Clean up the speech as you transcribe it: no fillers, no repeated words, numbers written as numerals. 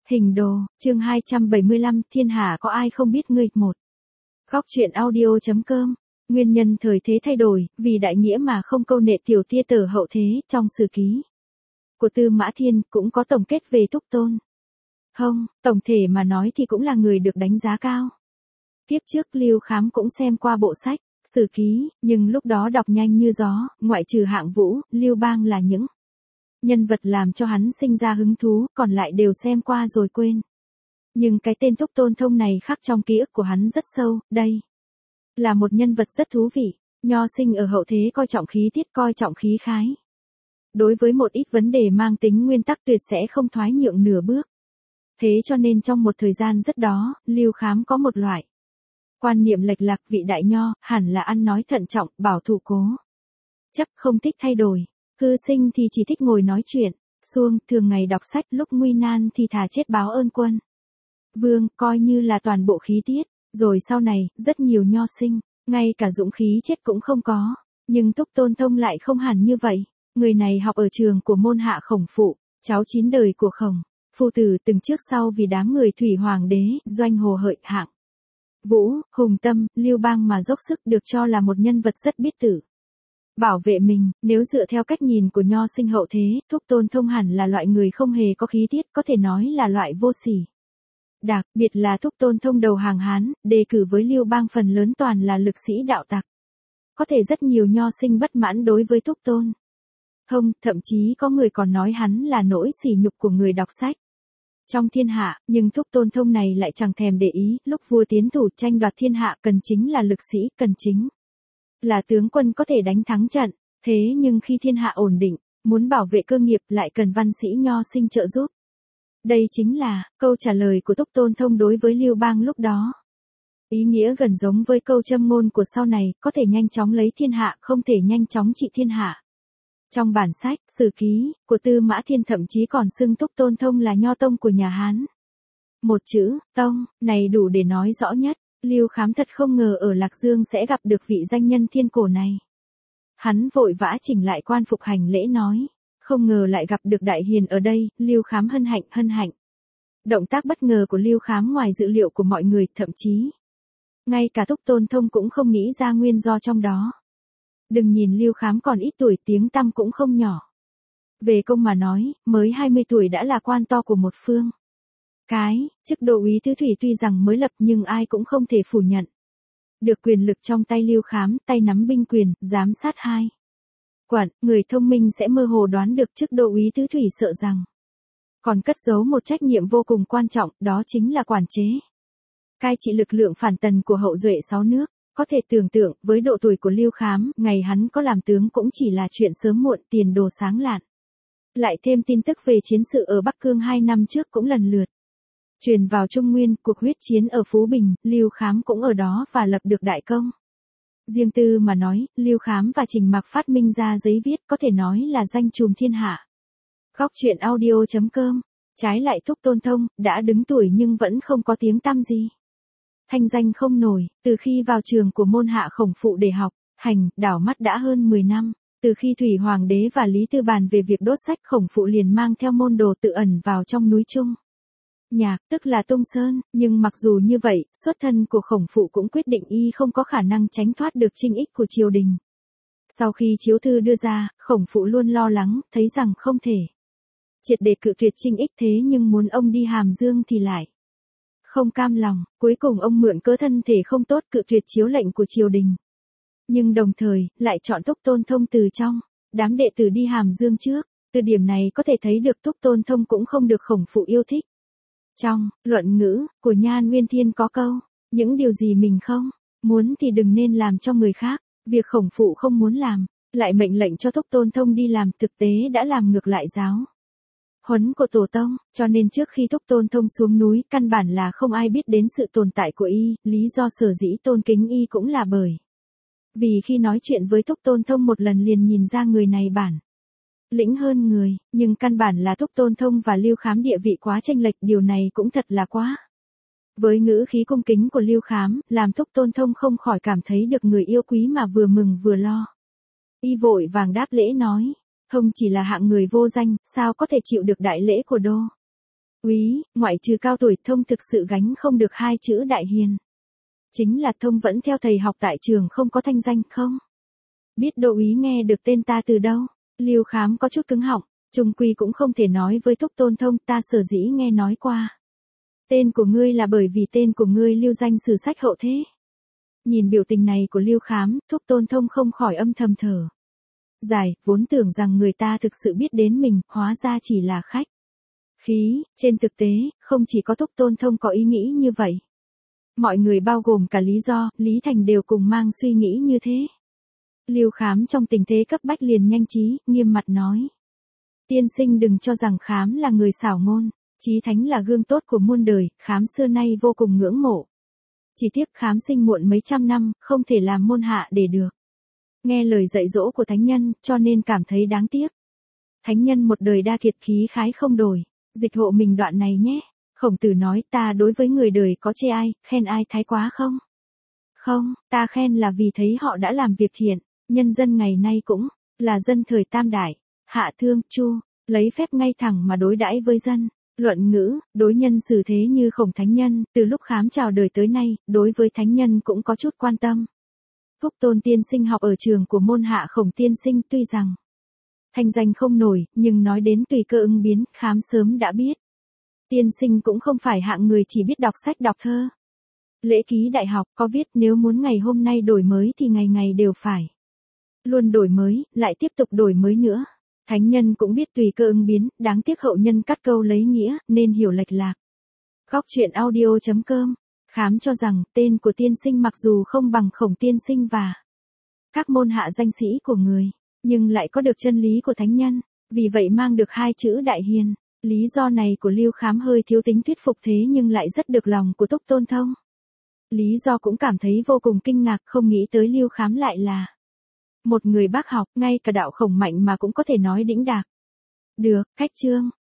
Hình đồ, chương 275, thiên hạ có ai không biết ngươi, một. Góc truyện audio.com, nguyên nhân thời thế thay đổi, vì đại nghĩa mà không câu nệ tiểu tia tở hậu thế, trong sử ký của Tư Mã Thiên cũng có tổng kết về Túc Tôn. Tổng thể mà nói thì cũng là người được đánh giá cao. Tiếp trước Lưu Khám cũng xem qua bộ sách, sử ký, nhưng lúc đó đọc nhanh như gió, ngoại trừ Hạng Vũ, Lưu Bang là những nhân vật làm cho hắn sinh ra hứng thú, còn lại đều xem qua rồi quên. Nhưng cái tên Túc Tôn Thông này khắc trong ký ức của hắn rất sâu, đây là một nhân vật rất thú vị, nho sinh ở hậu thế coi trọng khí tiết, coi trọng khí khái. Đối với một ít vấn đề mang tính nguyên tắc tuyệt sẽ không thoái nhượng nửa bước. Thế cho nên trong một thời gian rất đó, Lưu Khám có một loại quan niệm lệch lạc, vị đại nho, hẳn là ăn nói thận trọng, bảo thủ cố chấp, không thích thay đổi. Cư sinh thì chỉ thích ngồi nói chuyện, suông, thường ngày đọc sách, lúc nguy nan thì thà chết báo ơn quân vương, coi như là toàn bộ khí tiết. Rồi sau này, rất nhiều nho sinh, ngay cả dũng khí chết cũng không có. Nhưng Túc Tôn Thông lại không hẳn như vậy. Người này học ở trường của môn Hạ Khổng Phụ, cháu 9 đời của Khổng Phu Tử, từng trước sau vì đám người Thủy Hoàng đế, Doanh Hồ Hợi, Hạng Vũ, Hùng Tâm, Lưu Bang mà dốc sức, được cho là một nhân vật rất biết tự bảo vệ mình. Nếu dựa theo cách nhìn của nho sinh hậu thế, Túc Tôn Thông hẳn là loại người không hề có khí tiết, có thể nói là loại vô sỉ. Đặc biệt là Túc Tôn Thông đầu hàng Hán, đề cử với Lưu Bang phần lớn toàn là lực sĩ đạo tặc. Có thể rất nhiều nho sinh bất mãn đối với Túc Tôn Thông, thậm chí có người còn nói hắn là nỗi sỉ nhục của người đọc sách trong thiên hạ, nhưng Túc Tôn Thông này lại chẳng thèm để ý. Lúc vua tiến thủ tranh đoạt thiên hạ cần chính là lực sĩ, cần chính là tướng quân có thể đánh thắng trận. Thế nhưng khi thiên hạ ổn định, muốn bảo vệ cơ nghiệp lại cần văn sĩ nho sinh trợ giúp. Đây chính là câu trả lời của Túc Tôn Thông đối với Lưu Bang lúc đó. Ý nghĩa gần giống với câu châm ngôn của sau này, có thể nhanh chóng lấy thiên hạ, không thể nhanh chóng trị thiên hạ. Trong bản sách, sử ký của Tư Mã Thiên thậm chí còn xưng Túc Tôn Thông là nho tông của nhà Hán. Một chữ, tông, này đủ để nói rõ nhất. Lưu Khám thật không ngờ ở Lạc Dương sẽ gặp được vị danh nhân thiên cổ này. Hắn vội vã chỉnh lại quan phục hành lễ nói, không ngờ lại gặp được đại hiền ở đây. Lưu Khám hân hạnh. Động tác bất ngờ của Lưu Khám ngoài dự liệu của mọi người, thậm chí ngay cả Túc Tôn Thông cũng không nghĩ ra nguyên do trong đó. Đừng nhìn Lưu Khám còn ít tuổi, tiếng tăm cũng không nhỏ. Về công mà nói, mới 20 tuổi đã là quan to của một phương. Chức đô úy thứ thủy tuy rằng mới lập nhưng ai cũng không thể phủ nhận. Được quyền lực trong tay Lưu Khám, tay nắm binh quyền, giám sát hai quận, người thông minh sẽ mơ hồ đoán được chức đô úy thứ thủy sợ rằng còn cất giấu một trách nhiệm vô cùng quan trọng, đó chính là quản chế, cai trị lực lượng phản tần của hậu duệ 6 nước. Có thể tưởng tượng, với độ tuổi của Lưu Khám, ngày hắn có làm tướng cũng chỉ là chuyện sớm muộn, tiền đồ sáng lạn. Lại thêm tin tức về chiến sự ở Bắc Cương 2 năm trước cũng lần lượt truyền vào Trung Nguyên, cuộc huyết chiến ở Phú Bình, Lưu Khám cũng ở đó và lập được đại công. Riêng tư mà nói, Lưu Khám và Trình Mạc phát minh ra giấy viết, có thể nói là danh trùm thiên hạ. Góc truyện audio.com. Trái lại Túc Tôn Thông, đã đứng tuổi nhưng vẫn không có tiếng tăm gì. Thanh danh không nổi, từ khi vào trường của môn Hạ Khổng Phụ để học, hành, đảo mắt đã hơn 10 năm. Từ khi Thủy Hoàng đế và Lý Tư bàn về việc đốt sách, Khổng Phụ liền mang theo môn đồ tự ẩn vào trong núi Trung Nhạc, tức là Tung Sơn. Nhưng mặc dù như vậy, xuất thân của Khổng Phụ cũng quyết định y không có khả năng tránh thoát được trinh ích của triều đình. Sau khi chiếu thư đưa ra, Khổng Phụ luôn lo lắng, thấy rằng không thể triệt để cự tuyệt trinh ích, thế nhưng muốn ông đi Hàm Dương thì lại không cam lòng. Cuối cùng ông mượn cớ thân thể không tốt cự tuyệt chiếu lệnh của triều đình. Nhưng đồng thời, lại chọn Túc Tôn Thông từ trong đám đệ tử đi Hàm Dương trước. Từ điểm này có thể thấy được Túc Tôn Thông cũng không được Khổng Phụ yêu thích. Trong luận ngữ của Nhan Nguyên Thiên có câu, những điều gì mình không muốn thì đừng nên làm cho người khác. Việc Khổng Phụ không muốn làm, lại mệnh lệnh cho Túc Tôn Thông đi làm, thực tế đã làm ngược lại giáo huấn của tổ tông. Cho nên trước khi Túc Tôn Thông xuống núi, căn bản là không ai biết đến sự tồn tại của y. Lý do sở dĩ tôn kính y cũng là bởi vì khi nói chuyện với Túc Tôn Thông một lần liền nhìn ra người này bản lĩnh hơn người. Nhưng căn bản là Túc Tôn Thông và Lưu Khám địa vị quá chênh lệch, điều này cũng thật là quá. Với ngữ khí cung kính của Lưu Khám, làm Túc Tôn Thông không khỏi cảm thấy được người yêu quý mà vừa mừng vừa lo. Y vội vàng đáp lễ nói, Thông chỉ là hạng người vô danh, sao có thể chịu được đại lễ của đô Úy, ngoại trừ cao tuổi Thông thực sự gánh không được hai chữ đại hiền. Chính là Thông vẫn theo thầy học tại trường không có thanh danh không? Biết Đô úy nghe được tên ta từ đâu? Lưu Khám có chút cứng họng, chung quy cũng không thể nói với Thúc Tôn Thông, ta sở dĩ nghe nói qua. Tên của ngươi là bởi vì tên của ngươi lưu danh sử sách hậu thế. Nhìn biểu tình này của Lưu Khám, Thúc Tôn Thông không khỏi âm thầm thở dài, vốn tưởng rằng người ta thực sự biết đến mình, hóa ra chỉ là khách khí. Trên thực tế, không chỉ có Thúc Tôn Thông có ý nghĩ như vậy. Mọi người bao gồm cả Lý Do, Lý Thành đều cùng mang suy nghĩ như thế. Lưu Khám trong tình thế cấp bách liền nhanh trí, nghiêm mặt nói. Tiên sinh đừng cho rằng Khám là người xảo ngôn, Chí Thánh là gương tốt của muôn đời, Khám xưa nay vô cùng ngưỡng mộ. Chỉ tiếc Khám sinh muộn mấy trăm năm, không thể làm môn hạ để được. Nghe lời dạy dỗ của Thánh Nhân, cho nên cảm thấy đáng tiếc. Thánh Nhân một đời đa kiệt khí khái không đổi, dịch hộ mình đoạn này nhé. Khổng Tử nói ta đối với người đời có chê ai, khen ai thái quá không? Không, ta khen là vì thấy họ đã làm việc thiện, nhân dân ngày nay cũng là dân thời Tam Đại, hạ thương, chu, lấy phép ngay thẳng mà đối đãi với dân. Luận ngữ, đối nhân xử thế như Khổng Thánh Nhân, từ lúc Khám chào đời tới nay, đối với Thánh Nhân cũng có chút quan tâm. Thúc Tôn tiên sinh học ở trường của môn hạ Khổng tiên sinh, tuy rằng thanh danh không nổi, nhưng nói đến tùy cơ ứng biến, Khám sớm đã biết. Tiên sinh cũng không phải hạng người chỉ biết đọc sách đọc thơ. Lễ ký đại học có viết nếu muốn ngày hôm nay đổi mới thì ngày ngày đều phải luôn đổi mới, lại tiếp tục đổi mới nữa. Thánh Nhân cũng biết tùy cơ ứng biến, đáng tiếc hậu nhân cắt câu lấy nghĩa, nên hiểu lệch lạc. Góc truyện audio.com. Khám cho rằng, tên của tiên sinh mặc dù không bằng Khổng tiên sinh và các môn hạ danh sĩ của người, nhưng lại có được chân lý của Thánh Nhân, vì vậy mang được hai chữ đại hiền. Lý do này của Lưu Khám hơi thiếu tính thuyết phục thế nhưng lại rất được lòng của Thúc Tôn Thông. Lý Do cũng cảm thấy vô cùng kinh ngạc, không nghĩ tới Lưu Khám lại là một người bác học, ngay cả đạo Khổng mạnh mà cũng có thể nói đĩnh đạc. Được, khách chương.